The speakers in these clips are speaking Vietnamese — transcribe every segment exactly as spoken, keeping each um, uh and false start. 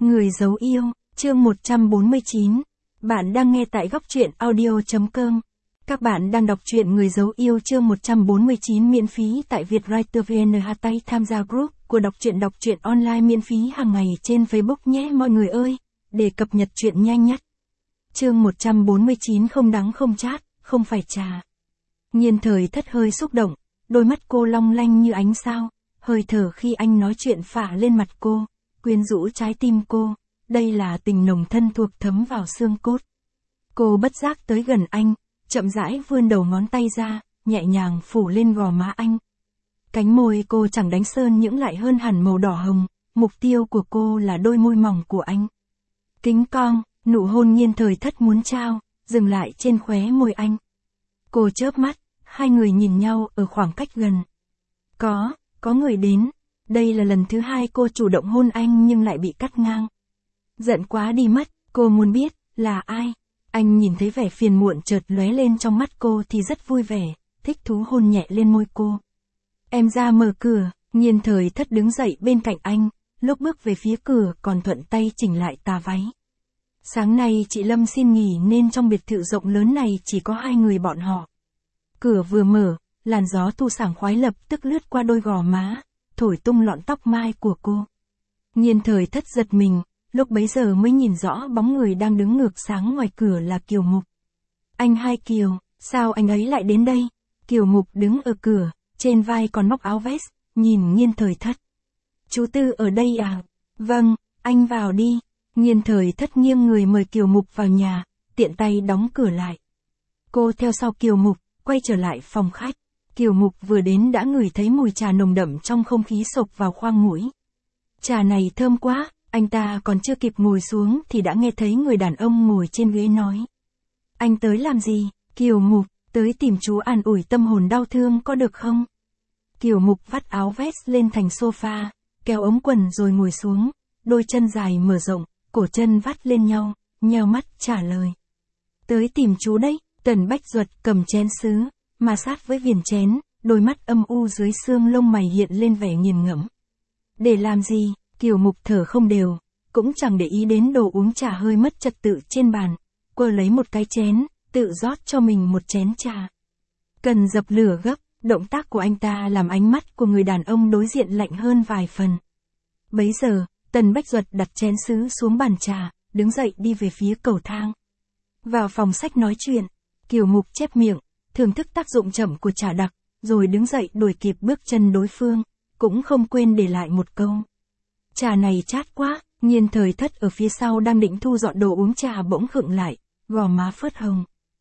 Người giấu yêu, chương một trăm bốn mươi chín. Bạn đang nghe tại góc truyện audio chấm com. Các bạn đang đọc truyện Người giấu yêu chương một trăm bốn mươi chín miễn phí tại Vietwriter vê en. Tay tham gia group của đọc truyện đọc truyện online miễn phí hàng ngày trên Facebook nhé mọi người ơi, để cập nhật truyện nhanh nhất. Chương một trăm bốn mươi chín không đắng không chát, không phải trà. Nhiên Thời Thất hơi xúc động, đôi mắt cô long lanh như ánh sao, hơi thở khi anh nói chuyện phả lên mặt cô, quyến rũ trái tim cô, đây là tình nồng thân thuộc thấm vào xương cốt. Cô bất giác tới gần anh, chậm rãi vươn đầu ngón tay ra, nhẹ nhàng phủ lên gò má anh. Cánh môi cô chẳng đánh sơn những lại hơn hẳn màu đỏ hồng, mục tiêu của cô là đôi môi mỏng của anh. Kính cong, nụ hôn Nhiên Thời Thất muốn trao, dừng lại trên khóe môi anh. Cô chớp mắt, hai người nhìn nhau ở khoảng cách gần. Có, có người đến. Đây là lần thứ hai cô chủ động hôn anh nhưng lại bị cắt ngang. Giận quá đi mất, cô muốn biết, là ai? Anh nhìn thấy vẻ phiền muộn chợt lóe lên trong mắt cô thì rất vui vẻ, thích thú hôn nhẹ lên môi cô. Em ra mở cửa, Nhiên Thời Thất đứng dậy bên cạnh anh, lúc bước về phía cửa còn thuận tay chỉnh lại tà váy. Sáng nay chị Lâm xin nghỉ nên trong biệt thự rộng lớn này chỉ có hai người bọn họ. Cửa vừa mở, làn gió thu sảng khoái lập tức lướt qua đôi gò má, thổi tung lọn tóc mai của cô. Nhiên Thời Thất giật mình, lúc bấy giờ mới nhìn rõ bóng người đang đứng ngược sáng ngoài cửa là Kiều Mục. Anh hai Kiều, sao anh ấy lại đến đây? Kiều Mục đứng ở cửa, trên vai còn móc áo vest, nhìn Nhiên Thời Thất. Chú Tư ở đây à? Vâng, anh vào đi. Nhiên Thời Thất nghiêng người mời Kiều Mục vào nhà, tiện tay đóng cửa lại. Cô theo sau Kiều Mục, quay trở lại phòng khách. Kiều Mục vừa đến đã ngửi thấy mùi trà nồng đậm trong không khí xộc vào khoang mũi. Trà này thơm quá, anh ta còn chưa kịp ngồi xuống thì đã nghe thấy người đàn ông ngồi trên ghế nói. Anh tới làm gì? Kiều Mục, tới tìm chú an ủi tâm hồn đau thương có được không? Kiều Mục vắt áo vest lên thành sofa, kéo ống quần rồi ngồi xuống, đôi chân dài mở rộng, cổ chân vắt lên nhau, nheo mắt trả lời. Tới tìm chú đấy. Tần Bách Duật cầm chén sứ, mà sát với viền chén, đôi mắt âm u dưới xương lông mày hiện lên vẻ nghiền ngẫm. Để làm gì? Kiều Mục thở không đều, cũng chẳng để ý đến đồ uống trà hơi mất trật tự trên bàn, quơ lấy một cái chén, tự rót cho mình một chén trà. Cần dập lửa gấp, động tác của anh ta làm ánh mắt của người đàn ông đối diện lạnh hơn vài phần. Bấy giờ, Tần Bách Duật đặt chén sứ xuống bàn trà, đứng dậy đi về phía cầu thang. Vào phòng sách nói chuyện. Kiều Mục chép miệng, thưởng thức tác dụng chậm của trà đặc, rồi đứng dậy đuổi kịp bước chân đối phương, cũng không quên để lại một câu. Trà này chát quá. Nhiên Thời Thất ở phía sau đang định thu dọn đồ uống trà bỗng khựng lại, gò má phớt hồng.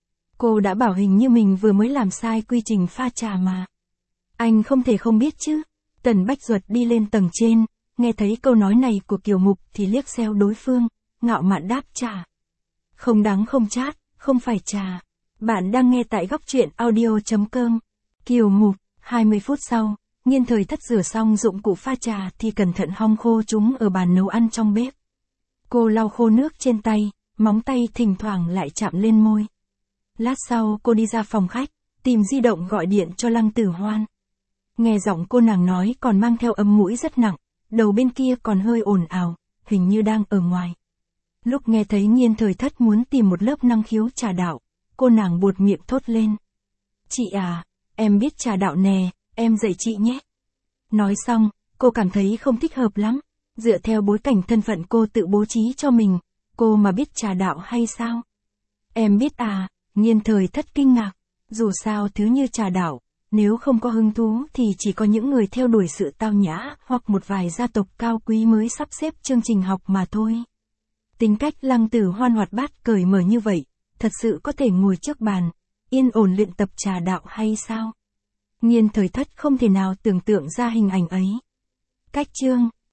Cô đã bảo hình như mình vừa mới làm sai quy trình pha trà mà. Anh không thể không biết chứ. Tần Bách Duật đi lên tầng trên, nghe thấy câu nói này của Kiều Mục thì liếc xéo đối phương, ngạo mạn đáp trà. Không đắng không chát, không phải trà. Bạn đang nghe tại góc truyện audio chấm com. Kiều Mục, hai mươi phút sau, Nhiên Thời Thất rửa xong dụng cụ pha trà thì cẩn thận hong khô chúng ở bàn nấu ăn trong bếp. Cô lau khô nước trên tay, móng tay thỉnh thoảng lại chạm lên môi. Lát sau cô đi ra phòng khách, tìm di động gọi điện cho Lăng Tử Hoan. Nghe giọng cô nàng nói còn mang theo âm mũi rất nặng, đầu bên kia còn hơi ồn ào, hình như đang ở ngoài. Lúc nghe thấy Nhiên Thời Thất muốn tìm một lớp năng khiếu trà đạo, cô nàng buột miệng thốt lên. Chị à, em biết trà đạo nè, em dạy chị nhé. Nói xong, cô cảm thấy không thích hợp lắm. Dựa theo bối cảnh thân phận cô tự bố trí cho mình, cô mà biết trà đạo hay sao? Em biết à, Nhiên Thời Thất kinh ngạc. Dù sao thứ như trà đạo, nếu không có hứng thú thì chỉ có những người theo đuổi sự tao nhã hoặc một vài gia tộc cao quý mới sắp xếp chương trình học mà thôi. Tính cách Lăng Tử Hoan hoạt bát cởi mở như vậy, thật sự có thể ngồi trước bàn, yên ổn luyện tập trà đạo hay sao? Nhiên Thời Thất không thể nào tưởng tượng ra hình ảnh ấy. Cách chương,